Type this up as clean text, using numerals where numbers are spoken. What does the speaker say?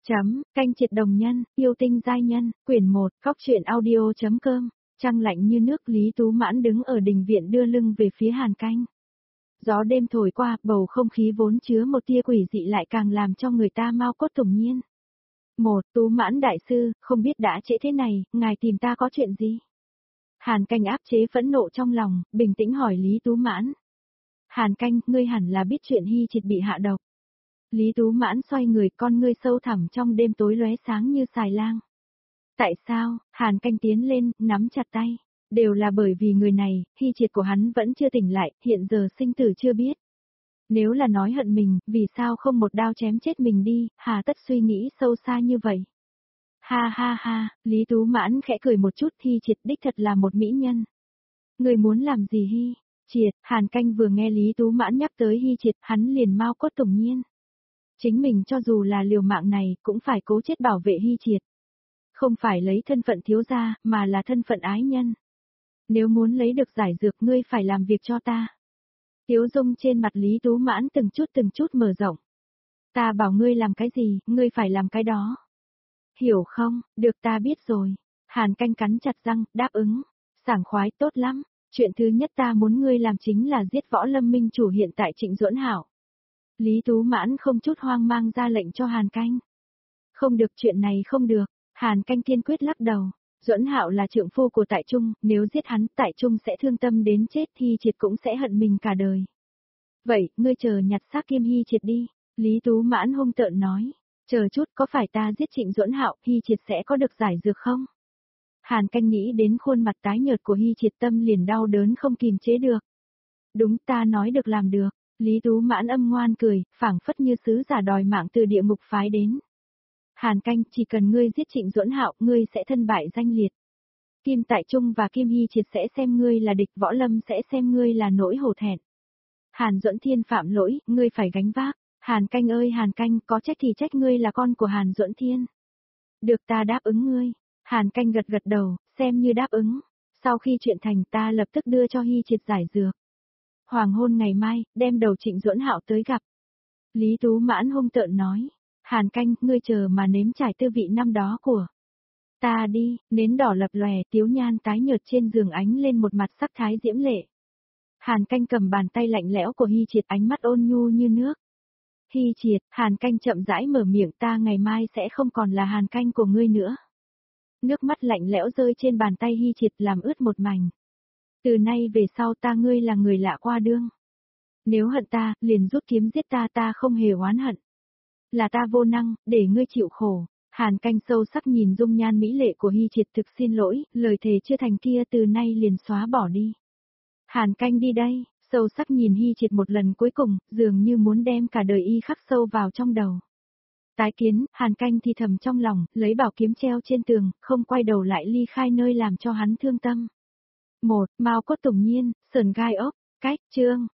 Canh triệt đồng nhân, yêu tinh giai nhân, quyển 1, Cóc truyện audio.com, trăng lạnh như nước. Lý Tú Mãn đứng ở đình viện đưa lưng về phía Hàn Canh. Gió đêm thổi qua, bầu không khí vốn chứa một tia quỷ dị lại càng làm cho người ta mau cốt tủng nhiên. Tú Mãn đại sư, không biết đã trễ thế này, ngài tìm ta có chuyện gì? Hàn Canh áp chế phẫn nộ trong lòng, bình tĩnh hỏi Lý Tú Mãn. Hàn Canh, ngươi hẳn là biết chuyện Hy Triệt bị hạ độc. Lý Tú Mãn xoay người, con ngươi sâu thẳm trong đêm tối lóe sáng như xài lang. Tại sao? Hàn Canh tiến lên, nắm chặt tay. Đều là bởi vì người này, Hy Triệt của hắn vẫn chưa tỉnh lại, hiện giờ sinh tử chưa biết. Nếu là nói hận mình, vì sao không một đao chém chết mình đi, hà tất suy nghĩ sâu xa như vậy? Ha ha ha, Lý Tú Mãn khẽ cười một chút. Hy Triệt đích thật là một mỹ nhân. Người muốn làm gì Hy Triệt? Hàn Canh vừa nghe Lý Tú Mãn nhắc tới Hy Triệt, hắn liền mau cốt tủng nhiên. Chính mình cho dù là liều mạng này, cũng phải cố chết bảo vệ Hy Triệt. Không phải lấy thân phận thiếu gia, mà là thân phận ái nhân. Nếu muốn lấy được giải dược, ngươi phải làm việc cho ta. Tiếu dung trên mặt Lý Tú Mãn từng chút mở rộng. Ta bảo ngươi làm cái gì, ngươi phải làm cái đó. Hiểu không? Được, ta biết rồi. Hàn Canh cắn chặt răng, đáp ứng. Sảng khoái, tốt lắm. Chuyện thứ nhất ta muốn ngươi làm chính là giết Võ Lâm minh chủ hiện tại Trịnh Duẫn Hạo. Lý Tú Mãn không chút hoang mang ra lệnh cho Hàn Canh. Không được, chuyện này không được. Hàn Canh kiên quyết lắc đầu. Duẫn Hạo là trượng phu của Tại Trung, nếu giết hắn, Tại Trung sẽ thương tâm đến chết, Hy Triệt cũng sẽ hận mình cả đời. Vậy, ngươi chờ nhặt xác Kim Hy Triệt đi. Lý Tú Mãn hung tợn nói. Chờ chút, có phải ta giết Trịnh Duẫn Hạo, Hy Triệt sẽ có được giải dược không? Hàn Canh nghĩ đến khuôn mặt tái nhợt của Hy Triệt, tâm liền đau đớn không kìm chế được. Đúng, ta nói được làm được. Lý Tú Mãn âm ngoan cười, phảng phất như sứ giả đòi mạng từ địa ngục phái đến. Hàn Canh, chỉ cần ngươi giết Trịnh Duẫn Hạo, ngươi sẽ thân bại danh liệt. Kim Tại Trung và Kim Hy Triệt sẽ xem ngươi là địch, Võ Lâm sẽ xem ngươi là nỗi hổ thẹn. Hàn Duẫn Thiên phạm lỗi, ngươi phải gánh vác. Hàn Canh ơi Hàn Canh, có trách thì trách ngươi là con của Hàn Duẫn Thiên. Được, ta đáp ứng ngươi. Hàn Canh gật gật đầu, xem như đáp ứng. Sau khi chuyện thành, ta lập tức đưa cho Hy Triệt giải dược. Hoàng hôn ngày mai, đem đầu Trịnh Duẫn Hạo tới gặp. Lý Tú Mãn hung tợn nói. Hàn Canh, ngươi chờ mà nếm trải tư vị năm đó của ta đi. Nến đỏ lập lòe, Tiếu Nhan tái nhợt trên giường ánh lên một mặt sắc thái diễm lệ. Hàn Canh cầm bàn tay lạnh lẽo của Hy Triệt, ánh mắt ôn nhu như nước. Hy Triệt, Hàn Canh chậm rãi mở miệng, ta ngày mai sẽ không còn là Hàn Canh của ngươi nữa. Nước mắt lạnh lẽo rơi trên bàn tay Hy Triệt làm ướt một mảnh. Từ nay về sau ta ngươi là người lạ qua đương. Nếu hận ta, liền rút kiếm giết ta, ta không hề oán hận. Là ta vô năng, để ngươi chịu khổ. Hàn Canh sâu sắc nhìn dung nhan mỹ lệ của Hy Triệt, thực xin lỗi, lời thề chưa thành kia từ nay liền xóa bỏ đi. Hàn Canh đi đây, sâu sắc nhìn Hy Triệt một lần cuối cùng, dường như muốn đem cả đời y khắc sâu vào trong đầu. Tái kiến, Hàn Canh thì thầm trong lòng, lấy bảo kiếm treo trên tường, không quay đầu lại ly khai nơi làm cho hắn thương tâm. Mao cốt tủng nhiên, sườn gai ốc, cách, chương.